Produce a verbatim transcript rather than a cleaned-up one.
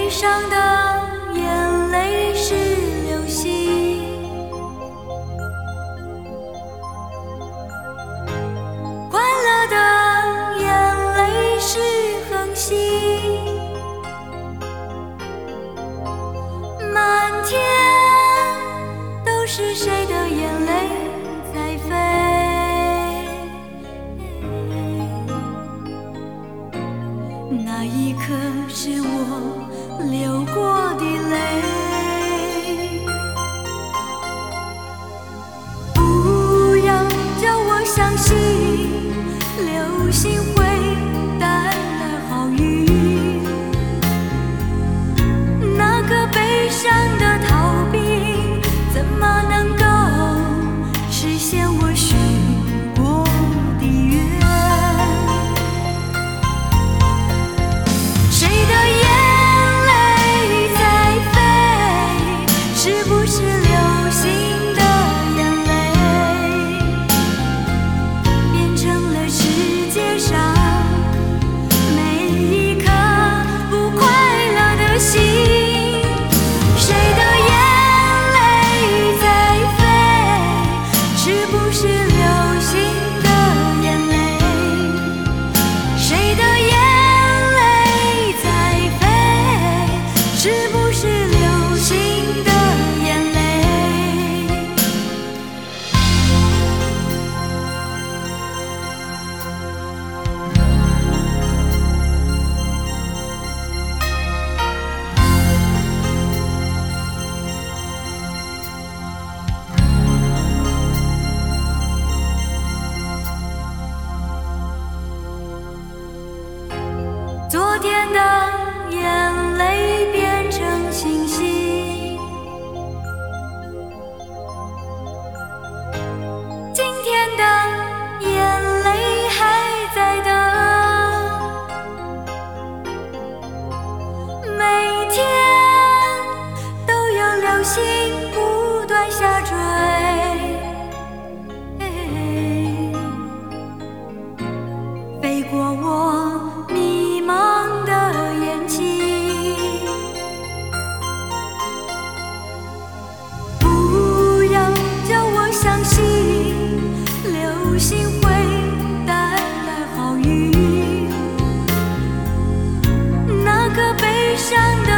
悲伤的眼泪是流星，快乐的眼泪是恒星，满天都是谁的眼泪在飞？那一刻是我流过的泪，不要叫我相信流星会带来好运，那个悲伤的逃避怎么能够实现我许过的愿？谁的眼泪在飞？是不是流星的眼泪变成了世界上每一颗不快乐的心？谁的眼泪在飞？是不是流星的眼泪？谁的眼泪在飞？是不是流星的眼泪？昨天的眼泪变成星星，今天的眼泪还在等，每天都有流星不断下坠，飞过我迷茫的眼睛，不要叫我相信流星会带来好运，那个悲伤的